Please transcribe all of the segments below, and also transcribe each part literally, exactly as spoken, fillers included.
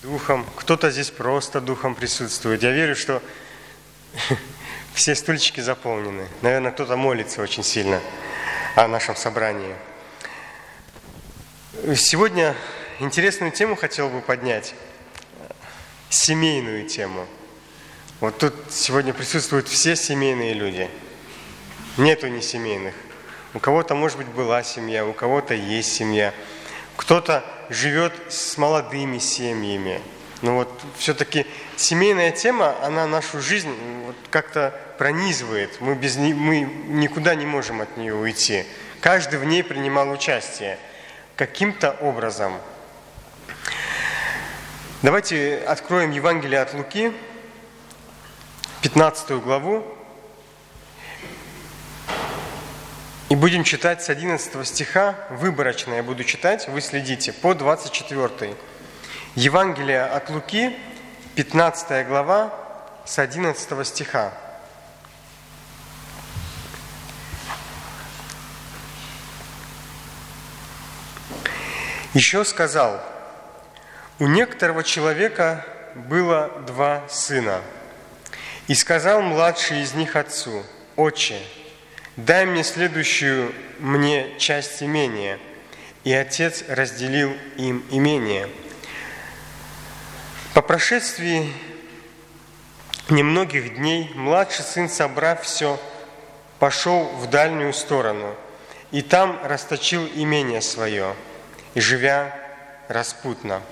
духом, кто-то здесь просто духом присутствует. Я верю, что все стульчики заполнены. Наверное, кто-то молится очень сильно о нашем собрании. Сегодня интересную тему хотел бы поднять. Семейную тему. Вот тут сегодня присутствуют все семейные люди. Нету несемейных. У кого-то, может быть, была семья, у кого-то есть семья. Кто-то живет с молодыми семьями. Но вот все-таки семейная тема, она нашу жизнь вот как-то пронизывает. Мы, без не, мы никуда не можем от нее уйти. Каждый в ней принимал участие каким-то образом. Давайте откроем Евангелие от Луки, пятнадцатую главу, и будем читать с одиннадцатого стиха, выборочно я буду читать, вы следите, по двадцать четвёртый. Евангелие от Луки, пятнадцатая глава, с одиннадцатого стиха. Еще сказал: у некоторого человека было два сына, и сказал младший из них отцу: «Отче, дай мне следующую мне часть имения». И отец разделил им имение. По прошествии немногих дней младший сын, собрав все, пошел в дальнюю сторону, и там расточил имение свое, и живя распутно.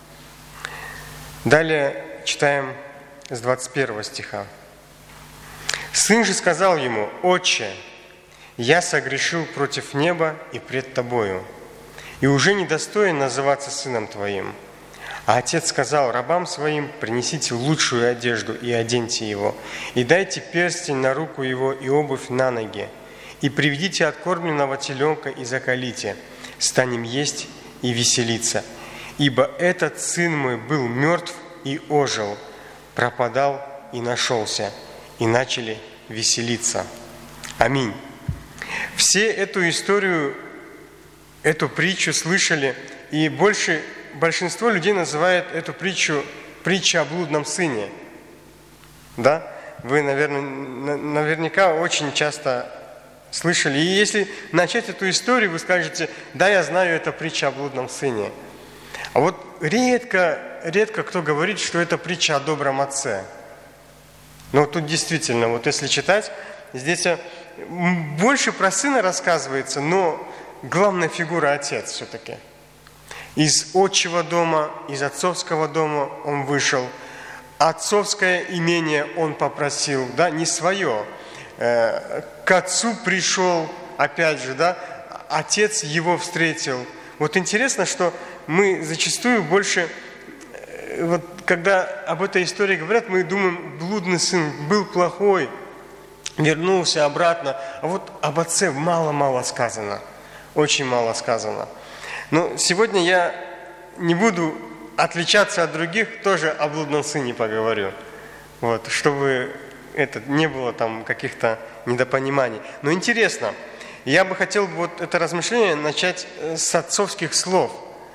Далее читаем с двадцать первого стиха. Сын же сказал ему: «Отче, я согрешил против неба и пред тобою, и уже недостоин называться сыном твоим». А отец сказал рабам своим: «Принесите лучшую одежду и оденьте его, и дайте перстень на руку его и обувь на ноги, и приведите откормленного теленка и заколите, станем есть и веселиться. Ибо этот сын мой был мертв и ожил, пропадал и нашелся». И начали веселиться. Аминь. Все эту историю, эту притчу слышали, и больше, большинство людей называет эту притчу притча о блудном сыне. Да? Вы, наверное, наверняка очень часто слышали. И если начать эту историю, вы скажете: да, я знаю, это притча о блудном сыне. А вот редко, редко кто говорит, что это притча о добром отце. Но тут действительно, вот если читать, здесь больше про сына рассказывается, но главная фигура отец все-таки. Из отчего дома, из отцовского дома он вышел. Отцовское имение он попросил, да, не свое. К отцу пришел, опять же, да, отец его встретил. Вот интересно, что мы зачастую больше, вот когда об этой истории говорят, мы думаем: блудный сын был плохой, вернулся обратно. А вот об отце мало-мало сказано, очень мало сказано. Но сегодня я не буду отличаться от других, тоже о блудном сыне поговорю, вот, чтобы это, не было там каких-то недопониманий. Но интересно, я бы хотел вот это размышление начать с отцовских слов.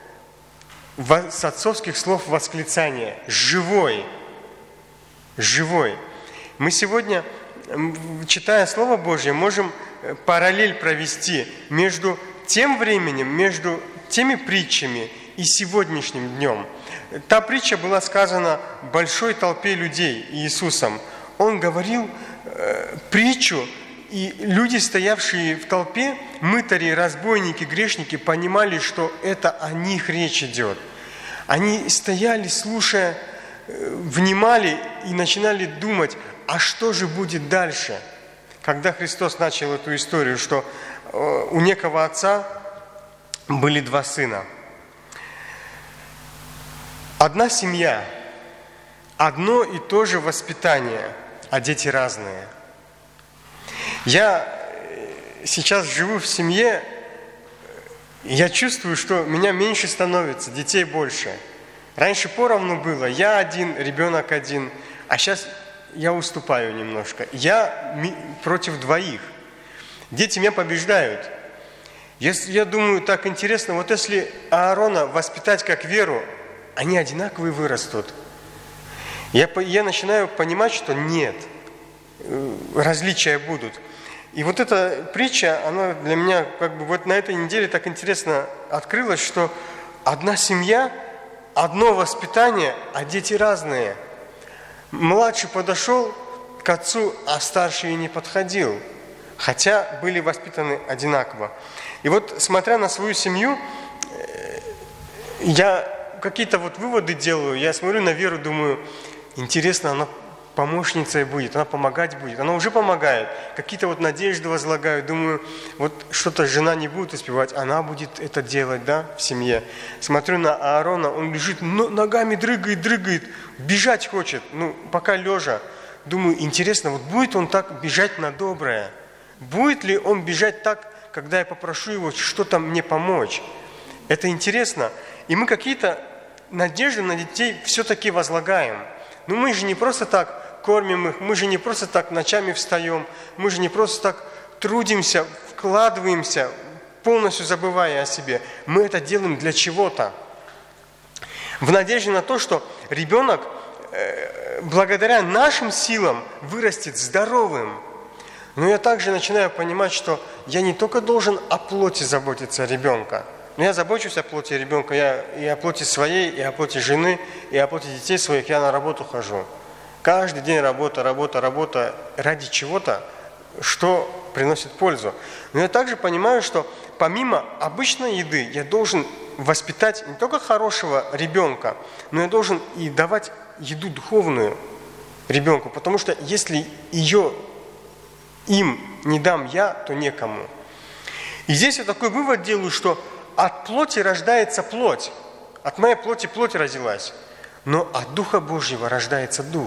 С отцовских слов восклицания: «Живой! Живой!» Мы сегодня, читая Слово Божье, можем параллель провести между тем временем, между теми притчами и сегодняшним днем. Та притча была сказана большой толпе людей Иисусом. Он говорил э, притчу, и люди, стоявшие в толпе, мытари, разбойники, грешники, понимали, что это о них речь идет. Они стояли, слушая, внимали и начинали думать: а что же будет дальше? Когда Христос начал эту историю, что у некого отца были два сына. Одна семья, одно и то же воспитание, а дети разные. Я сейчас живу в семье, и я чувствую, что меня меньше становится, детей больше. Раньше поровну было, я один, ребенок один, а сейчас я уступаю немножко. Я против двоих. Дети меня побеждают. Я, я думаю, так интересно, вот если Аарона воспитать как веру, они одинаковые вырастут. Я, я начинаю понимать, что нет, различия будут. И вот эта притча, она для меня как бы вот на этой неделе так интересно открылась, что одна семья, одно воспитание, а дети разные. Младший подошел к отцу, а старший и не подходил, хотя были воспитаны одинаково. И вот, смотря на свою семью, я какие-то вот выводы делаю, я смотрю на Веру, думаю, интересно, она помощницей будет, она помогать будет, она уже помогает, какие-то вот надежды возлагаю, думаю, вот что-то жена не будет успевать, она будет это делать, да, в семье. Смотрю на Аарона, он лежит, ногами дрыгает, дрыгает, бежать хочет, ну, пока лежа. Думаю, интересно, вот будет он так бежать на доброе? Будет ли он бежать так, когда я попрошу его что-то мне помочь? Это интересно. И мы какие-то надежды на детей все-таки возлагаем. Но мы же не просто так кормим их, мы же не просто так ночами встаем, мы же не просто так трудимся, вкладываемся, полностью забывая о себе. Мы это делаем для чего-то. В надежде на то, что ребенок благодаря нашим силам вырастет здоровым. Но я также начинаю понимать, что я не только должен о плоти заботиться ребенка, но я забочусь о плоти ребенка, я и о плоти своей, и о плоти жены, и о плоти детей своих, я на работу хожу. Каждый день работа, работа, работа ради чего-то, что приносит пользу. Но я также понимаю, что помимо обычной еды я должен воспитать не только хорошего ребенка, но я должен и давать еду духовную ребенку, потому что если ее им не дам я, то некому. И здесь я такой вывод делаю, что от плоти рождается плоть, от моей плоти плоть родилась, но от Духа Божьего рождается Дух.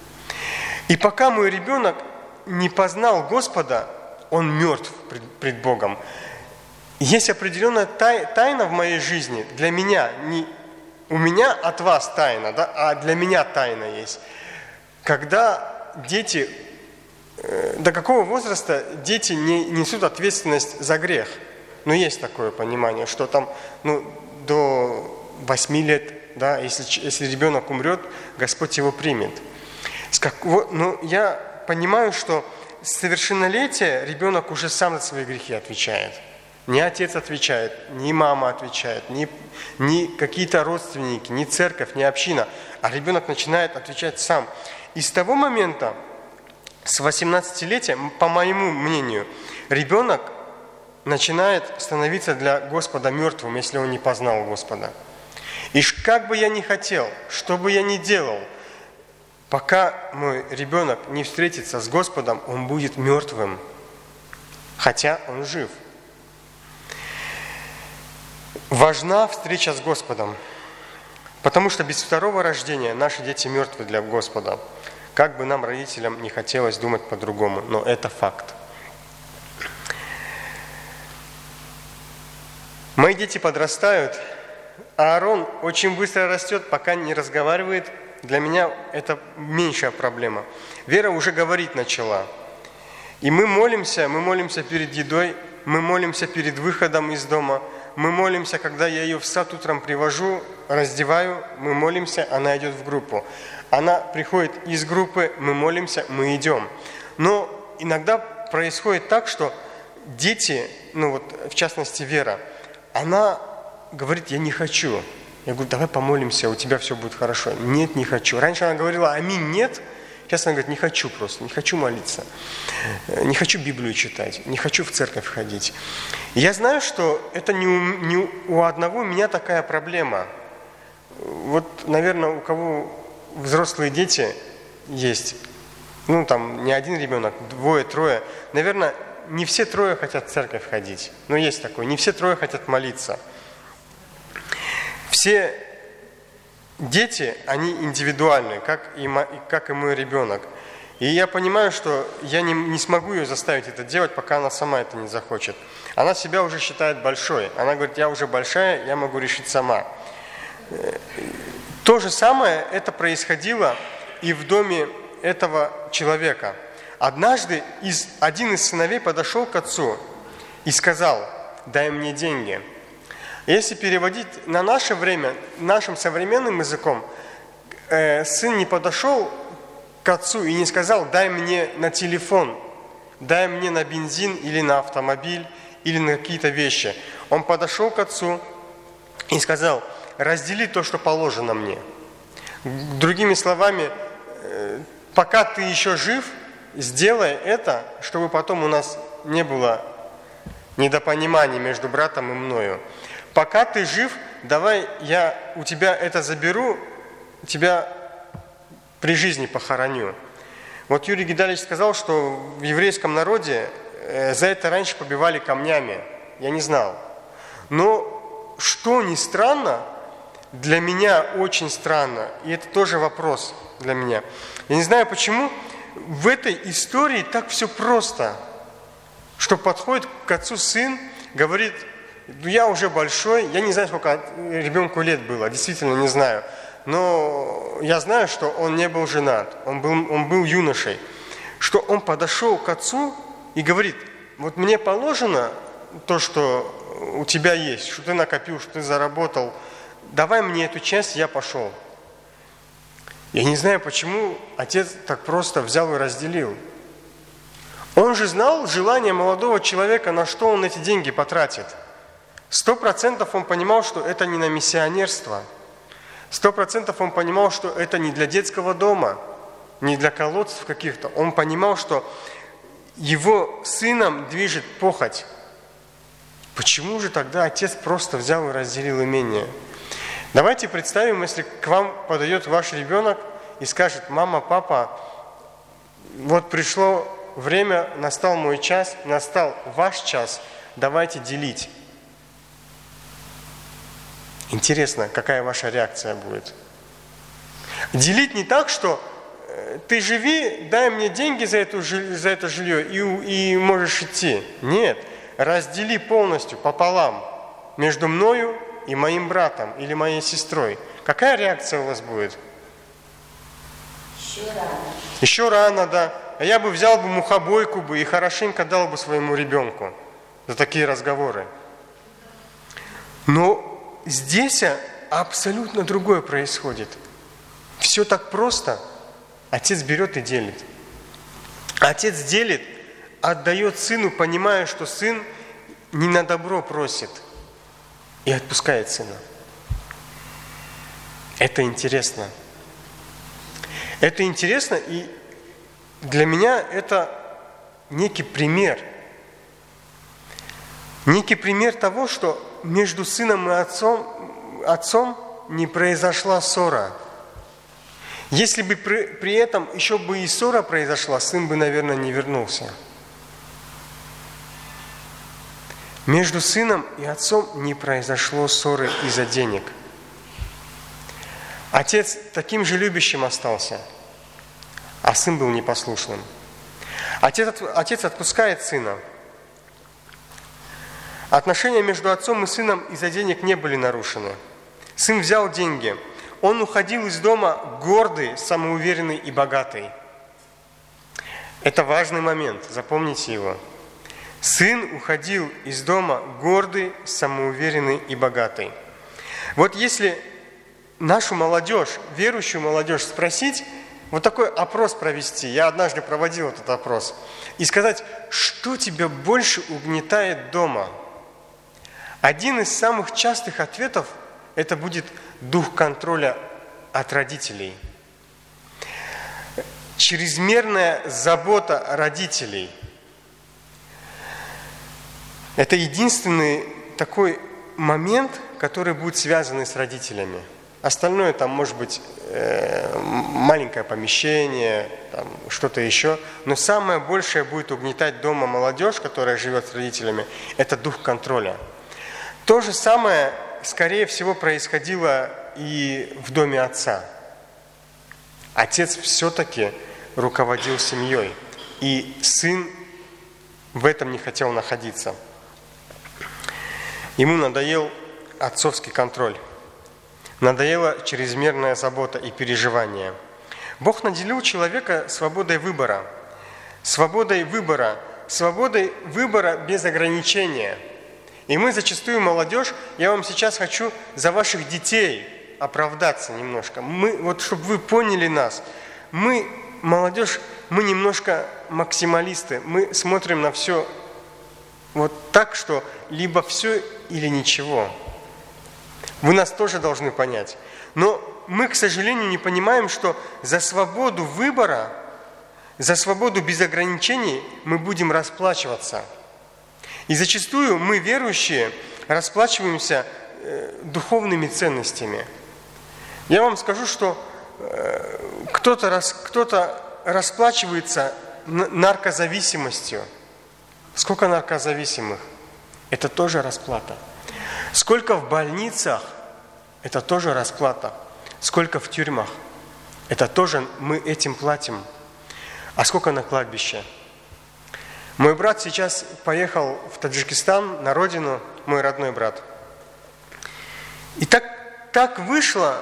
И пока мой ребенок не познал Господа, он мертв пред, пред Богом. Есть определенная тай, тайна в моей жизни для меня, не у меня от вас тайна, да, а для меня тайна есть. Когда дети, э, до какого возраста дети не несут ответственность за грех? Ну, есть такое понимание, что там, ну, до восьми лет, да, если, если ребенок умрет, Господь его примет. С какого, ну, я понимаю, что с совершеннолетия ребенок уже сам за свои грехи отвечает. Не отец отвечает, не мама отвечает, не, не какие-то родственники, не церковь, не община, а ребенок начинает отвечать сам. И с того момента, с восемнадцатилетия, по моему мнению, ребенок начинает становиться для Господа мертвым, если он не познал Господа. И как бы я ни хотел, что бы я ни делал, пока мой ребенок не встретится с Господом, он будет мертвым, хотя он жив. Важна встреча с Господом, потому что без второго рождения наши дети мертвы для Господа. Как бы нам, родителям, не хотелось думать по-другому, но это факт. Мои дети подрастают, а Аарон очень быстро растет, пока не разговаривает. Для меня это меньшая проблема. Вера уже говорить начала. И мы молимся, мы молимся перед едой, мы молимся перед выходом из дома, мы молимся, когда я ее в сад утром привожу, раздеваю, мы молимся, она идет в группу. Она приходит из группы, мы молимся, мы идем. Но иногда происходит так, что дети, ну вот в частности Вера, она говорит, я не хочу. Я говорю, давай помолимся, у тебя все будет хорошо. Нет, не хочу. Раньше она говорила, аминь, нет. Сейчас она говорит, не хочу просто, не хочу молиться, не хочу Библию читать, не хочу в церковь ходить. И я знаю, что это не у, не у одного у меня такая проблема. Вот, наверное, у кого взрослые дети есть, ну там не один ребенок, двое, трое, наверное, не все трое хотят в церковь ходить. Но есть такое, не все трое хотят молиться. Все дети, они индивидуальны, как и, как и мой ребенок. И я понимаю, что я не, не смогу ее заставить это делать, пока она сама это не захочет. Она себя уже считает большой. Она говорит, я уже большая, я могу решить сама. То же самое это происходило и в доме этого человека. Однажды из, один из сыновей подошел к отцу и сказал, дай мне деньги. Если переводить на наше время, нашим современным языком, э, сын не подошел к отцу и не сказал: дай мне на телефон, дай мне на бензин или на автомобиль, или на какие-то вещи. Он подошел к отцу и сказал: раздели то, что положено мне. Другими словами, пока ты еще жив, сделай это, чтобы потом у нас не было недопониманий между братом и мною. Пока ты жив, давай я у тебя это заберу, тебя при жизни похороню. Вот Юрий Гидалевич сказал, что в еврейском народе за это раньше побивали камнями. Я не знал. Но что ни странно, для меня очень странно, и это тоже вопрос для меня. Я не знаю, почему в этой истории так все просто, что подходит к отцу сын, говорит: ну, я уже большой, я не знаю, сколько ребенку лет было, действительно не знаю, но я знаю, что он не был женат, он был, он был юношей, что он подошел к отцу и говорит: вот мне положено то, что у тебя есть, что ты накопил, что ты заработал, давай мне эту часть, я пошел. Я не знаю, почему отец так просто взял и разделил. Он же знал желание молодого человека, на что он эти деньги потратит. Сто процентов он понимал, что это не на миссионерство. Сто процентов он понимал, что это не для детского дома, не для колодцев каких-то. Он понимал, что его сыном движет похоть. Почему же тогда отец просто взял и разделил имение? Давайте представим, если к вам подойдет ваш ребенок и скажет: мама, папа, вот пришло время, настал мой час, настал ваш час, давайте делить. Интересно, какая ваша реакция будет? Делить не так, что ты живи, дай мне деньги за, эту, за это жилье и, и можешь идти. Нет, раздели полностью пополам между мною и моим братом или моей сестрой. Какая реакция у вас будет? Еще рано. Еще рано, да. А я бы взял бы мухобойку бы и хорошенько дал бы своему ребенку за такие разговоры. Но здесь абсолютно другое происходит. Все так просто. Отец берет и делит. Отец делит, отдает сыну, понимая, что сын не на добро просит, и отпускает сына. Это интересно. Это интересно, и для меня это некий пример. Некий пример того, что между сыном и отцом, отцом не произошла ссора. Если бы при, при этом еще бы и ссора произошла, сын бы, наверное, не вернулся. Между сыном и отцом не произошло ссоры из-за денег. Отец таким же любящим остался, а сын был непослушным. Отец, отец отпускает сына. Отношения между отцом и сыном из-за денег не были нарушены. Сын взял деньги. Он уходил из дома гордый, самоуверенный и богатый. Это важный момент, запомните его. Сын уходил из дома гордый, самоуверенный и богатый. Вот если нашу молодежь, верующую молодежь спросить, вот такой опрос провести, я однажды проводил этот опрос, и сказать, что тебя больше угнетает дома? Один из самых частых ответов – это будет дух контроля от родителей. Чрезмерная забота родителей. Это единственный такой момент, который будет связан с родителями. Остальное там может быть э, маленькое помещение, там, что-то еще. Но самое большее будет угнетать дома молодежь, которая живет с родителями, это дух контроля. То же самое, скорее всего, происходило и в доме отца. Отец все-таки руководил семьей, и сын в этом не хотел находиться. Ему надоел отцовский контроль, надоела чрезмерная забота и переживание. Бог наделил человека свободой выбора, свободой выбора, свободой выбора без ограничения. И мы зачастую, молодежь, я вам сейчас хочу за ваших детей оправдаться немножко. Мы, вот чтобы вы поняли нас, мы, молодежь, мы немножко максималисты. Мы смотрим на все вот так, что либо все или ничего. Вы нас тоже должны понять. Но мы, к сожалению, не понимаем, что за свободу выбора, за свободу без ограничений мы будем расплачиваться. И зачастую мы, верующие, расплачиваемся духовными ценностями. Я вам скажу, что кто-то, рас, кто-то расплачивается наркозависимостью. Сколько наркозависимых? Это тоже расплата. Сколько в больницах? Это тоже расплата. Сколько в тюрьмах? Это тоже мы этим платим. А сколько на кладбище? Мой брат сейчас поехал в Таджикистан, на родину, мой родной брат. И так, так вышло,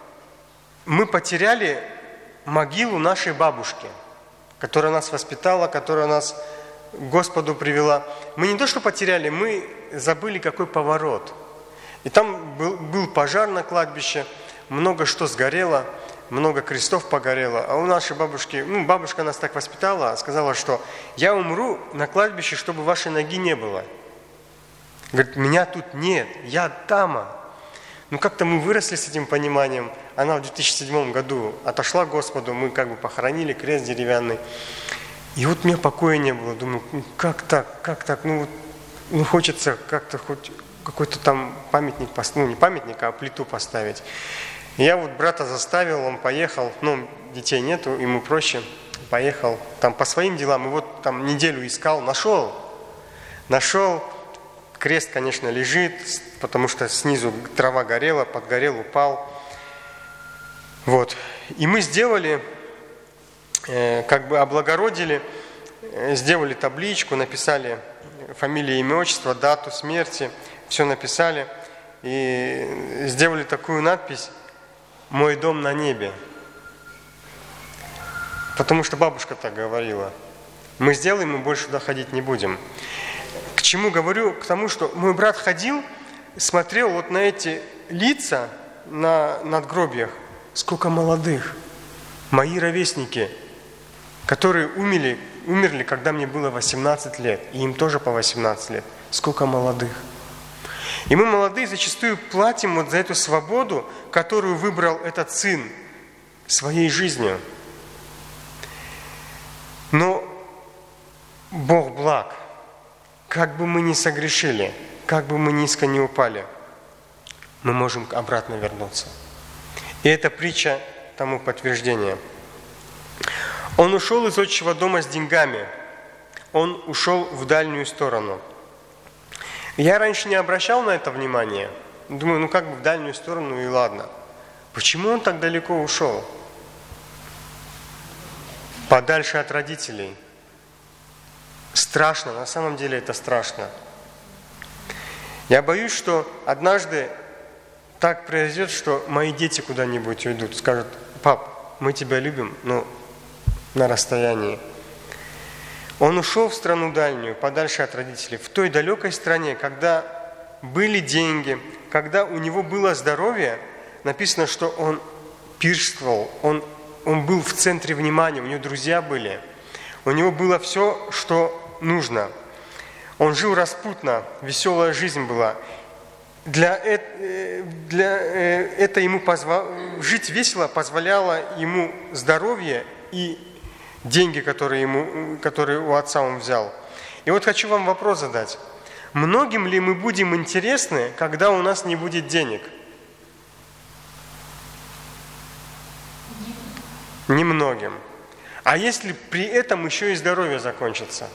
мы потеряли могилу нашей бабушки, которая нас воспитала, которая нас к Господу привела. Мы не то что потеряли, мы забыли, какой поворот. И там был, был пожар на кладбище, много что сгорело, много крестов погорело. А у нашей бабушки, ну, бабушка нас так воспитала, сказала, что я умру на кладбище, чтобы вашей ноги не было. Говорит, меня тут нет, я там. Ну, как-то мы выросли с этим пониманием. Она в две тысячи седьмом году отошла к Господу, мы как бы похоронили крест деревянный. И вот мне покоя не было. Думаю, ну, как так, как так? Ну, вот, ну хочется как-то хоть какой-то там памятник поставить, ну, не памятник, а плиту поставить. И я вот брата заставил, он поехал, ну, детей нету, ему проще, поехал там по своим делам. И вот там неделю искал, нашел, нашел. Крест, конечно, лежит, потому что снизу трава горела, подгорел, упал. Вот. И мы сделали, э, как бы облагородили, э, сделали табличку, написали фамилию, имя, отчество, дату смерти, все написали. И сделали такую надпись «Мой дом на небе». Потому что бабушка так говорила. Мы сделаем, мы больше туда ходить не будем. К чему говорю? К тому, что мой брат ходил, смотрел вот на эти лица на надгробиях. Сколько молодых, мои ровесники, которые умерли, умерли, когда мне было восемнадцать лет, и им тоже по восемнадцать лет. Сколько молодых. И мы, молодые, зачастую платим вот за эту свободу, которую выбрал этот сын своей жизнью. Но Бог благ. Как бы мы ни согрешили, как бы мы низко не упали, мы можем обратно вернуться. И эта притча тому подтверждение. Он ушел из отчего дома с деньгами. Он ушел в дальнюю сторону. Я раньше не обращал на это внимания. Думаю, ну как бы в дальнюю сторону и ладно. Почему он так далеко ушел? Подальше от родителей. Страшно, на самом деле это страшно. Я боюсь, что однажды так произойдет, что мои дети куда-нибудь уйдут, скажут: пап, мы тебя любим, но на расстоянии. Он ушел в страну дальнюю, подальше от родителей, в той далекой стране, когда были деньги, когда у него было здоровье. Написано, что он пиршествовал, он, он был в центре внимания, у него друзья были, у него было все, что нужно. Он жил распутно, веселая жизнь была. Для, для это ему позва... жить весело позволяло ему здоровье и деньги, которые, ему, которые у отца он взял. И вот хочу вам вопрос задать. Многим ли мы будем интересны, когда у нас не будет денег? Немногим. А если при этом еще и здоровье закончится?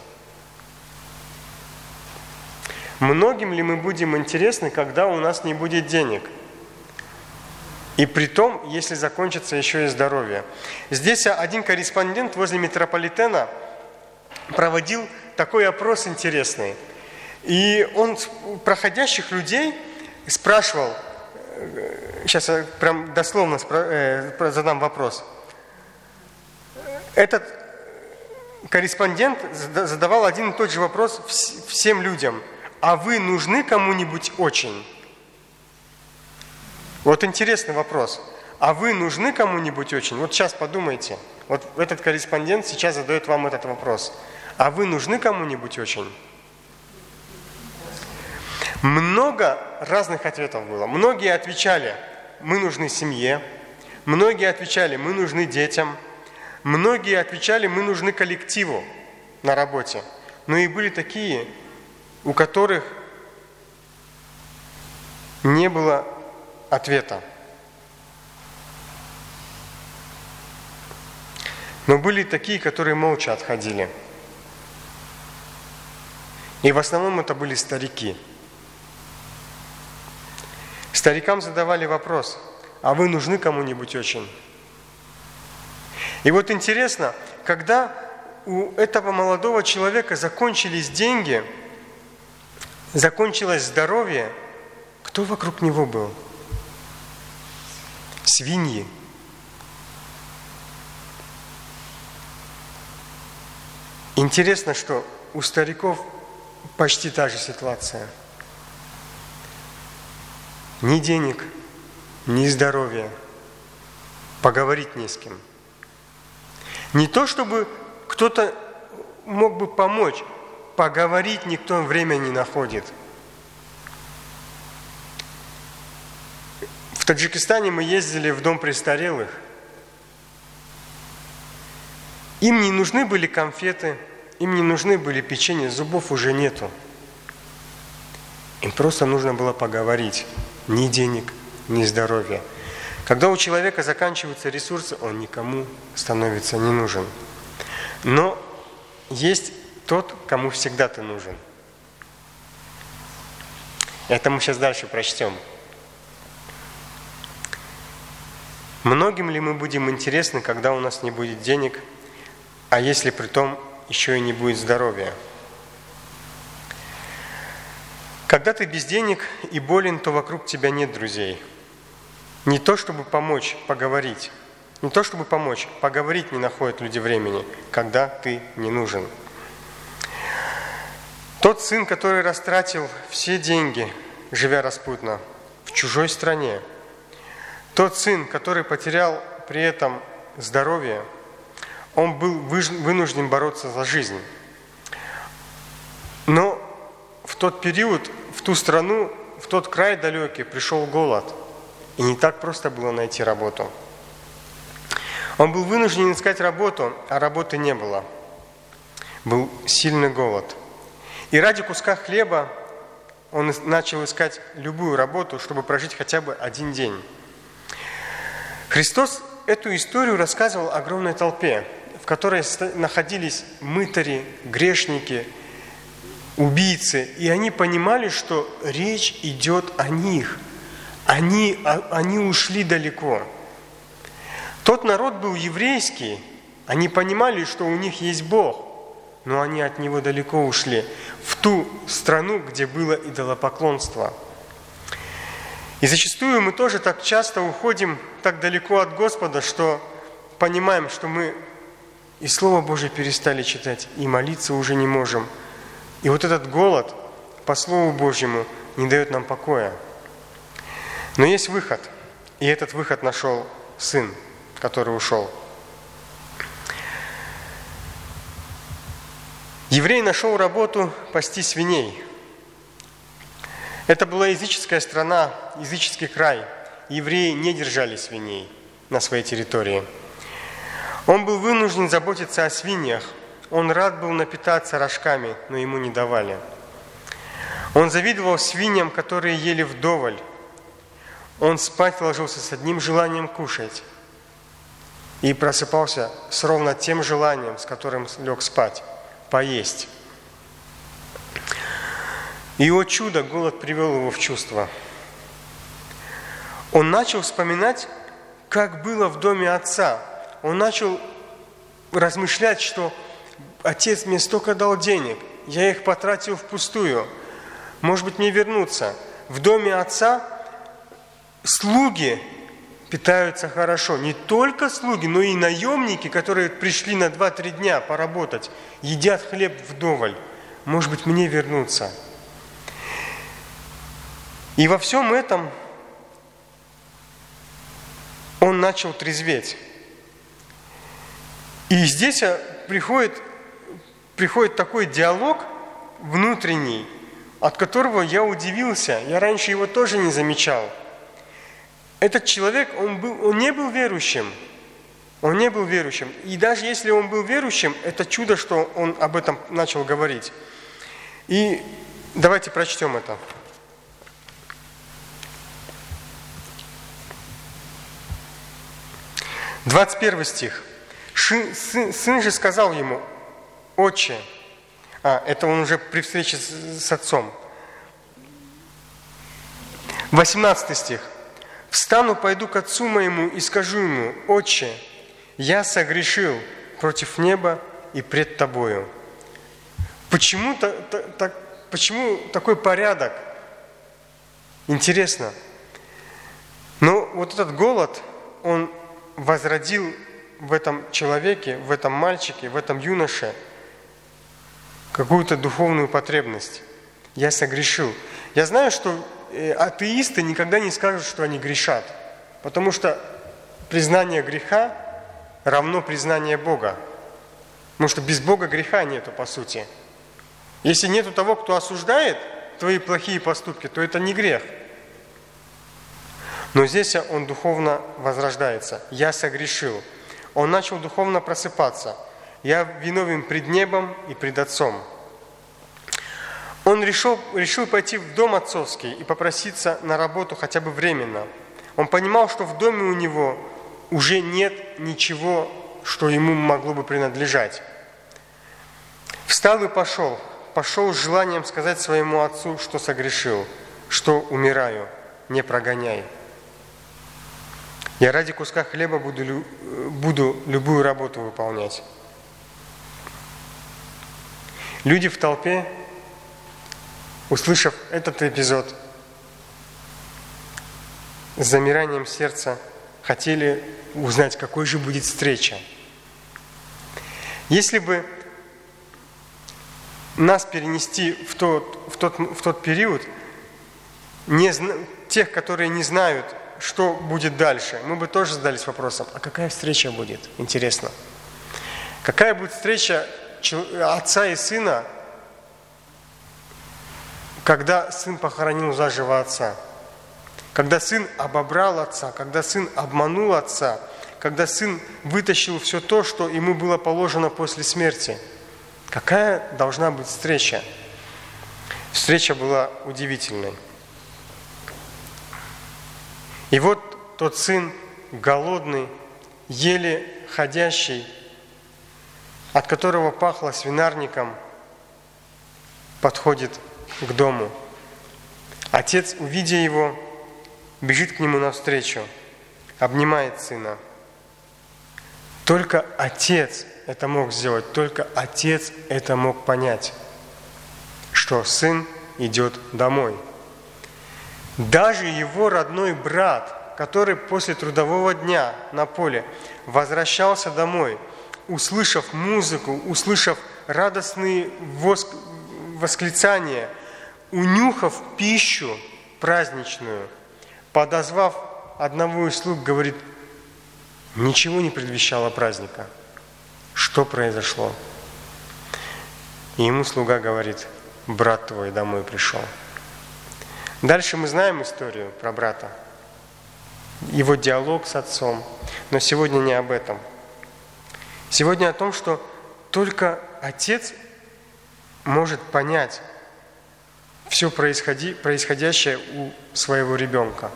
Многим ли мы будем интересны, когда у нас не будет денег? И при том, если закончится еще и здоровье. Здесь один корреспондент возле метрополитена проводил такой опрос интересный. И он проходящих людей спрашивал, сейчас я прям дословно задам вопрос. Этот корреспондент задавал один и тот же вопрос всем людям. а вы нужны кому-нибудь очень? Вот интересный вопрос. А вы нужны кому-нибудь очень? Вот сейчас подумайте. Вот этот корреспондент сейчас задает вам этот вопрос. А вы нужны кому-нибудь очень? Много разных ответов было. Многие отвечали, мы нужны семье. Многие отвечали, мы нужны детям. Многие отвечали, мы нужны коллективу на работе. Но и были такие, у которых не было ответа. Но были такие, которые молча отходили. И в основном это были старики. Старикам задавали вопрос, а вы нужны кому-нибудь очень? И вот интересно, когда у этого молодого человека закончились деньги, закончилось здоровье, кто вокруг него был? Свиньи. Интересно, что у стариков почти та же ситуация. Ни денег, ни здоровья, поговорить не с кем. Не то, чтобы кто-то мог бы помочь, поговорить никто время не находит. В Таджикистане мы ездили в дом престарелых. Им не нужны были конфеты, им не нужны были печенье, зубов уже нету. Им просто нужно было поговорить. Ни денег, ни здоровья. Когда у человека заканчиваются ресурсы, он никому становится не нужен. Но есть тот, кому всегда ты нужен. Это мы сейчас дальше прочтем. Многим ли мы будем интересны, когда у нас не будет денег, а если при том еще и не будет здоровья? Когда ты без денег и болен, то вокруг тебя нет друзей. Не то, чтобы помочь, поговорить. Не то, чтобы помочь, поговорить не находят люди времени, когда ты не нужен. Тот сын, который растратил все деньги, живя распутно, в чужой стране. Тот сын, который потерял при этом здоровье, он был вынужден бороться за жизнь. Но в тот период, в ту страну, в тот край далекий пришел голод. И не так просто было найти работу. Он был вынужден искать работу, а работы не было. Был сильный голод. И ради куска хлеба он начал искать любую работу, чтобы прожить хотя бы один день. Христос эту историю рассказывал огромной толпе, в которой находились мытари, грешники, убийцы. И они понимали, что речь идет о них. Они, они ушли далеко. Тот народ был еврейский. Они понимали, что у них есть Бог. Но они от Него далеко ушли. В ту страну, где было идолопоклонство. И зачастую мы тоже так часто уходим так далеко от Господа, что понимаем, что мы и Слово Божие перестали читать, и молиться уже не можем. И вот этот голод по Слову Божьему не дает нам покоя. Но есть выход, и этот выход нашел сын, который ушел. Еврей нашел работу пасти свиней. Это была языческая страна, языческий край. Евреи не держали свиней на своей территории. Он был вынужден заботиться о свиньях. Он рад был напитаться рожками, но ему не давали. Он завидовал свиньям, которые ели вдоволь. Он спать ложился с одним желанием кушать и просыпался с ровно тем желанием, с которым лег спать – поесть. И, о чудо, голод привел его в чувство. Он начал вспоминать, как было в доме отца. Он начал размышлять, что отец мне столько дал денег, я их потратил впустую. Может быть, мне вернуться. В доме отца слуги питаются хорошо. Не только слуги, но и наемники, которые пришли на два-три дня поработать, едят хлеб вдоволь. Может быть, мне вернуться. И во всем этом он начал трезветь. И здесь приходит, приходит такой диалог внутренний, от которого я удивился. Я раньше его тоже не замечал. Этот человек, он, был, он не был верующим. Он не был верующим. И даже если он был верующим, это чудо, что он об этом начал говорить. И давайте прочтем это. двадцать первый стих. Сын же сказал ему: «Отче». А, это он уже при встрече с, с отцом. восемнадцатый стих. «Встану, пойду к отцу моему и скажу ему: Отче, я согрешил против неба и пред тобою». Почему, та, та, та, почему такой порядок? Интересно. Но вот этот голод, он возродил в этом человеке, в этом мальчике, в этом юноше какую-то духовную потребность. Я согрешил. Я знаю, что атеисты никогда не скажут, что они грешат, потому что признание греха равно признание Бога. Потому что без Бога греха нету, по сути. Если нету того, кто осуждает твои плохие поступки, то это не грех. Но здесь он духовно возрождается. Я согрешил. Он начал духовно просыпаться. Я виновен пред небом и пред Отцом. Он решил, решил пойти в дом отцовский и попроситься на работу хотя бы временно. Он понимал, что в доме у него уже нет ничего, что ему могло бы принадлежать. Встал и пошел. Пошел с желанием сказать своему отцу, что согрешил, что умираю, не прогоняй. Я ради куска хлеба буду, буду любую работу выполнять. Люди в толпе, услышав этот эпизод, с замиранием сердца хотели узнать, какой же будет встреча. Если бы нас перенести в тот, в тот, в тот период, не, тех, которые не знают, что будет дальше, мы бы тоже задались вопросом: а какая встреча будет? Интересно. Какая будет встреча отца и сына, когда сын похоронил заживо отца? Когда сын обобрал отца, когда сын обманул отца, когда сын вытащил все то, что ему было положено после смерти? Какая должна быть встреча? Встреча была удивительной. И вот тот сын, голодный, еле ходящий, от которого пахло свинарником, подходит к дому. Отец, увидя его, бежит к нему навстречу, обнимает сына. Только отец это мог сделать, только отец это мог понять, что сын идет домой. Даже его родной брат, который после трудового дня на поле возвращался домой, услышав музыку, услышав радостные воск... восклицания, унюхав пищу праздничную, подозвав одного из слуг, говорит: ничего не предвещало праздника. Что произошло? И ему слуга говорит: брат твой домой пришел. Дальше мы знаем историю про брата, его диалог с отцом, но сегодня не об этом. Сегодня о том, что только отец может понять все происходи, происходящее у своего ребенка.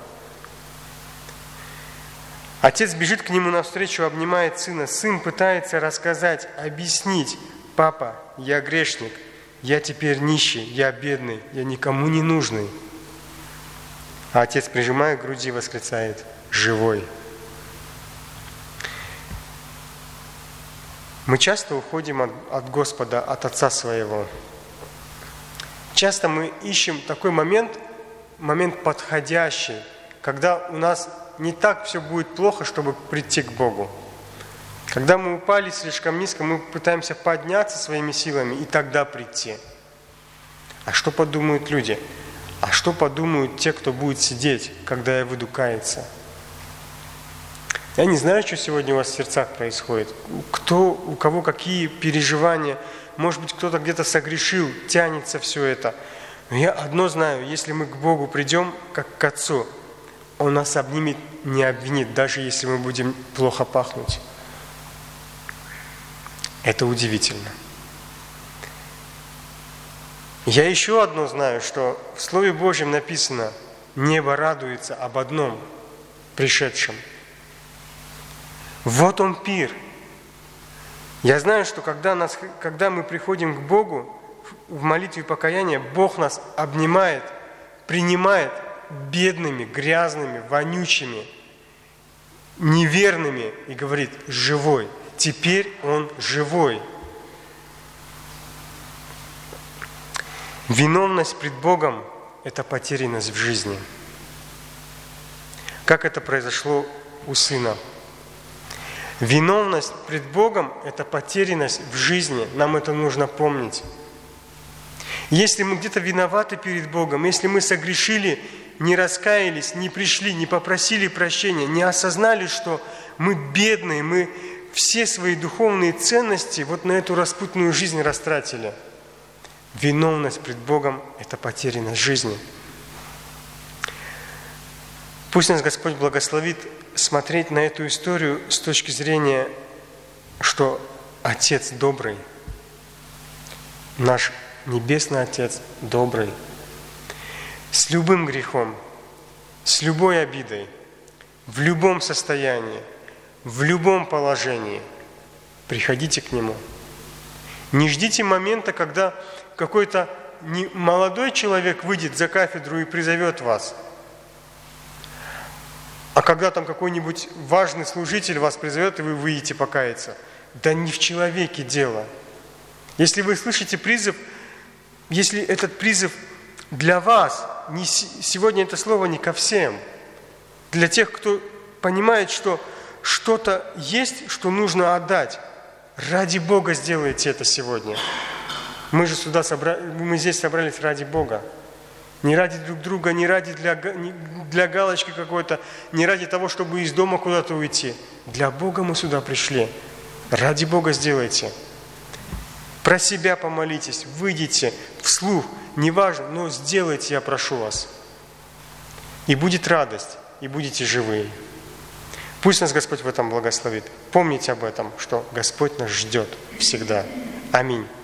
Отец бежит к нему навстречу, обнимает сына. Сын пытается рассказать, объяснить: папа, я грешник, я теперь нищий, я бедный, я никому не нужный. А отец, прижимая к груди, восклицает: живой. Мы часто уходим от, от Господа, от Отца Своего. Часто мы ищем такой момент, момент подходящий, когда у нас не так все будет плохо, чтобы прийти к Богу. Когда мы упали слишком низко, мы пытаемся подняться своими силами и тогда прийти. А что подумают люди? а что подумают те, кто будет сидеть, когда я выйду каяться? Я не знаю, что сегодня у вас в сердцах происходит. Кто, у кого какие переживания. Может быть, кто-то где-то согрешил, тянется все это. Но я одно знаю, если мы к Богу придем, как к Отцу, Он нас обнимет, не обвинит, даже если мы будем плохо пахнуть. Это удивительно. Я еще одно знаю, что в Слове Божьем написано: небо радуется об одном пришедшем. Вот он пир. Я знаю, что когда, нас, когда мы приходим к Богу в молитве покаяния, Бог нас обнимает, принимает бедными, грязными, вонючими, неверными и говорит: живой. Теперь он живой. Виновность пред Богом – это потерянность в жизни. Как это произошло у сына? Виновность пред Богом – это потерянность в жизни. Нам это нужно помнить. Если мы где-то виноваты перед Богом, если мы согрешили, не раскаялись, не пришли, не попросили прощения, не осознали, что мы бедные, мы все свои духовные ценности вот на эту распутную жизнь растратили. Виновность пред Богом – это потерянность жизни. Пусть нас Господь благословит смотреть на эту историю с точки зрения, что Отец добрый, наш Небесный Отец добрый, с любым грехом, с любой обидой, в любом состоянии, в любом положении приходите к Нему. Не ждите момента, когда какой-то молодой человек выйдет за кафедру и призовет вас. А когда там какой-нибудь важный служитель вас призовет, и вы выйдете покаяться. Да не в человеке дело. Если вы слышите призыв, если этот призыв для вас, не, сегодня это слово не ко всем, для тех, кто понимает, что что-то есть, что нужно отдать, ради Бога сделайте это сегодня. Мы же сюда собрали, мы здесь собрались ради Бога. Не ради друг друга, не ради для, для галочки какой-то, не ради того, чтобы из дома куда-то уйти. Для Бога мы сюда пришли. Ради Бога сделайте. Про себя помолитесь, выйдите вслух, неважно, но сделайте, я прошу вас. И будет радость, и будете живые. Пусть нас Господь в этом благословит. Помните об этом, что Господь нас ждет всегда. Аминь.